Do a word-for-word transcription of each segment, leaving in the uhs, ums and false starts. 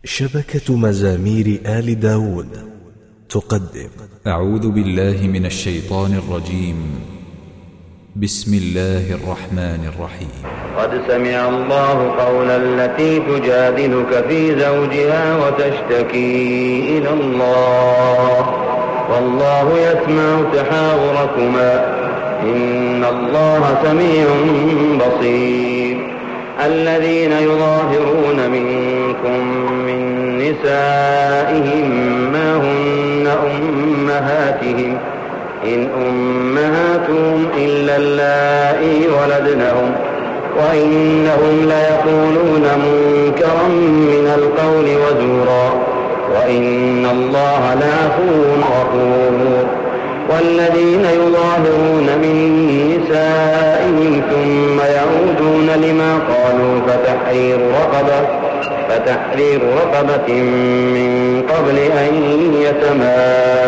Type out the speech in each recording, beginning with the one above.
شبكة مزامير آل داود تقدم. أعوذ بالله من الشيطان الرجيم. بسم الله الرحمن الرحيم. قد سمع الله قول التي تجادلك في زوجها وتشتكي إلى الله والله يسمع تحاوركما إن الله سميع بصير. الذين يظاهرون منكم من نسائهم ما هن أمهاتهم إن أمهاتهم إلا اللائي ولدنهم وإنهم ليقولون منكرا من القول وزورا وإن الله لعفو غفور. والذين يظاهرون من نسائهم ثم يعودون لما قالوا فتحرير رقبة فتحرير رقبة من قبل أن يتماسا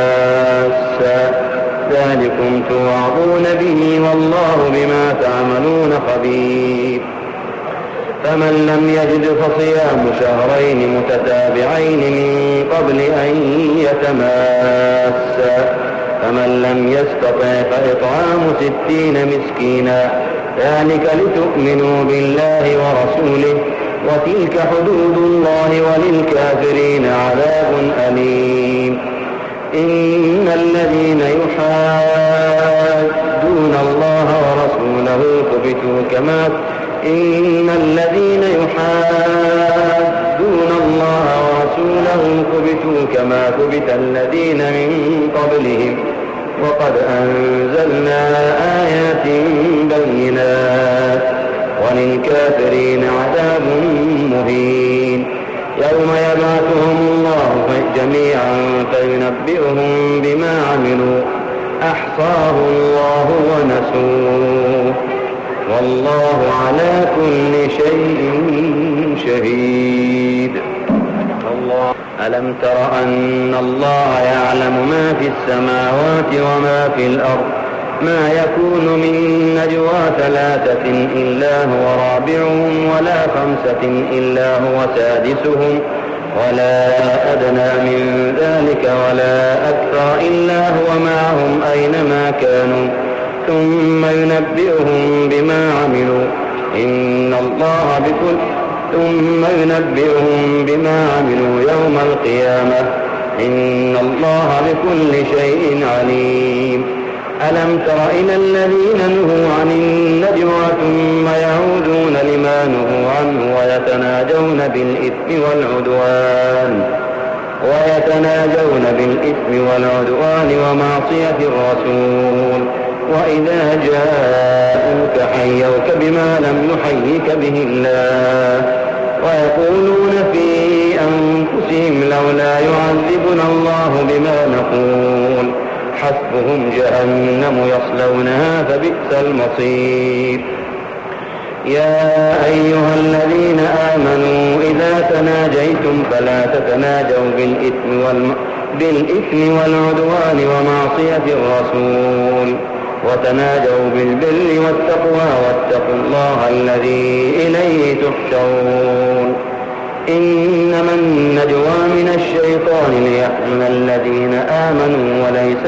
ذلكم توعظون به والله بما تعملون خبير. فمن لم يجد فصيام شهرين متتابعين من قبل أن يتماسا فمن لم يستطع فإطعام ستين مسكينا ذلك لتؤمنوا بالله ورسوله وتلك حدود الله وللكافرين عذاب أليم. إن الذين يحادون الله ورسوله كبتوا كما إن الذين يحادون الله ورسوله كبتوا كما كبت الذين من قبلهم وقد أنزلنا آيات بينات وللكافرين عذاب مهين. يوم يبعثهم الله جميعا فينبئهم بما عملوا أحصاه الله ونسوه والله على كل شيء شهيد. الله ألم تر أن الله يعلم ما في السماوات وما في الأرض ما يكون من نجوى ثلاثة إلا هو رابعهم ولا خمسة إلا هو سادسهم ولا أدنى من ذلك ولا أكثر إلا هو معهم أينما كانوا ثم ينبئهم بما عملوا إن الله بكل ثم ينبئهم بما عملوا يوم القيامة إن الله بكل شيء عليم. ألم تر إلى الذين نهوا عن النجوى ثم يعودون لما نهوا عنه ويتناجون بالإثم والعدوان ويتناجون بالإثم والعدوان ومعصية الرسول وإذا جاءوك حيوك بما لم يحيك به الله ويقولون في أنفسهم لولا يعذبنا الله بما نقول حسبهم جهنم يصلونها فبئس المصير. يا أيها الذين آمنوا إذا تناجيتم فلا تتناجوا بالإثم, والم... بالإثم والعدوان ومعصية الرسول وتناجوا بالبر والتقوى واتقوا الله الذي إليه تحشرون. إنما النجوى من الشيطان ليحزن الذين آمنوا وليس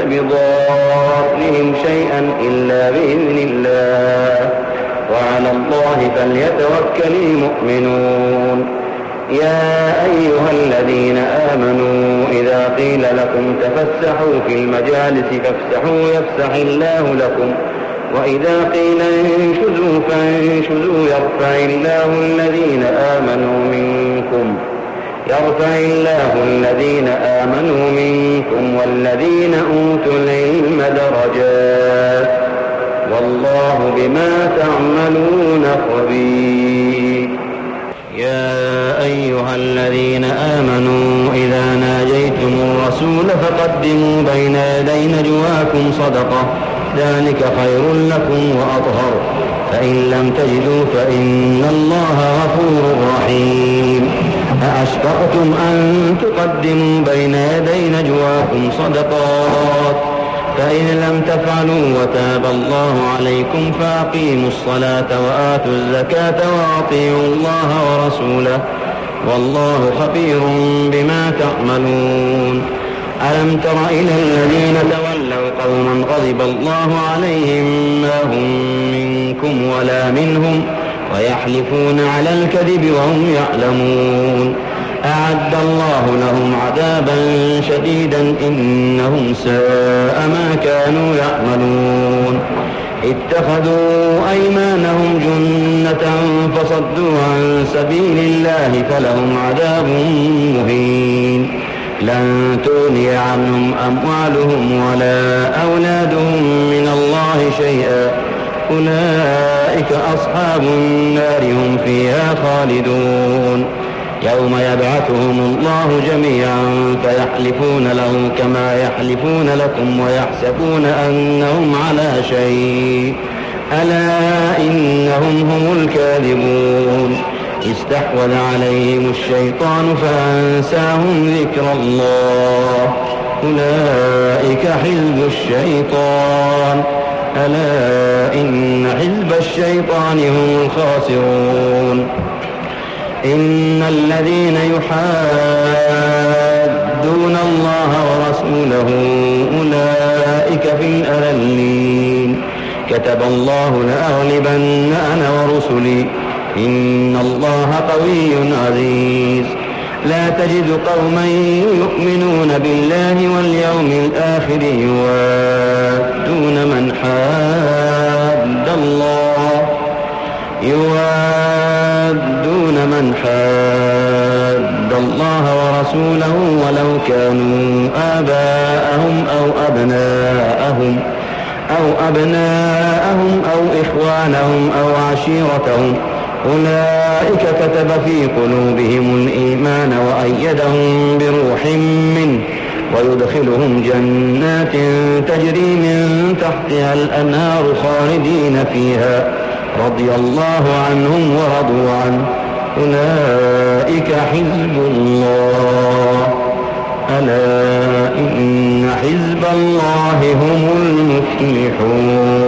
بضارهم شيئا إلا بإذن الله وعلى الله فليتوكل المؤمنون. يا أيها الذين آمنوا إذا قيل لكم تفسحوا في المجالس فافسحوا يفسح الله لكم وإذا قيل انشزوا فانشزوا يرفع الله الذين آمنوا منكم يرفع الله الذين آمنوا منكم والذين أوتوا العلم درجات والله بما تعملون خبير. يا أيها الذين آمنوا إذا ناجيتم الرسول فقدموا بين يدي نجواكم صدقة ذلك خير لكم وأطهر فإن لم تجدوا فإن الله غفور رحيم. أأشفقتم أن تقدموا بين يدي نجواكم صدقات فإن لم تفعلوا وتاب الله عليكم فأقيموا الصلاة وآتوا الزكاة وأطيعوا الله ورسوله والله خبير بما تعملون. ألم تر إلى الذين تولوا قوما غضب الله عليهم ما هم منكم ولا منهم ويحلفون على الكذب وهم يعلمون. أعد الله لهم عذابا شديدا إنهم ساء ما كانوا يعملون. اتخذوا أيمانهم جنة فصدوا عن سبيل الله فلهم عذاب مهين. لن تغني عنهم أموالهم ولا أولادهم من الله شيئا أولئك أصحاب النار هم فيها خالدون. يوم يبعثهم الله جميعا فيحلفون له كما يحلفون لكم ويحسبون أنهم على شيء ألا إنهم هم الكاذبون. استحوذ عليهم الشيطان فأنساهم ذكر الله أولئك حزب الشيطان ألا إن حزب الشيطان هم الخاسرون. إن الذين يحادون الله ورسوله أولئك في الأذلين. كتب الله لأغلبن أنا ورسلي إن الله قوي عزيز. لا تجد قوما يؤمنون بالله واليوم الآخر يوادون من حاد الله يوادون من حاد الله ورسوله ولو كانوا آباءهم أو أبناءهم أو أبناءهم أو إخوانهم أو عشيرتهم أولئك كتب في قلوبهم الإيمان وأيدهم بروح منه ويدخلهم جنات تجري من تحتها الأنهار خالدين فيها رضي الله عنهم ورضوا عنه أولئك حزب الله ألا إن حزب الله هم المفلحون.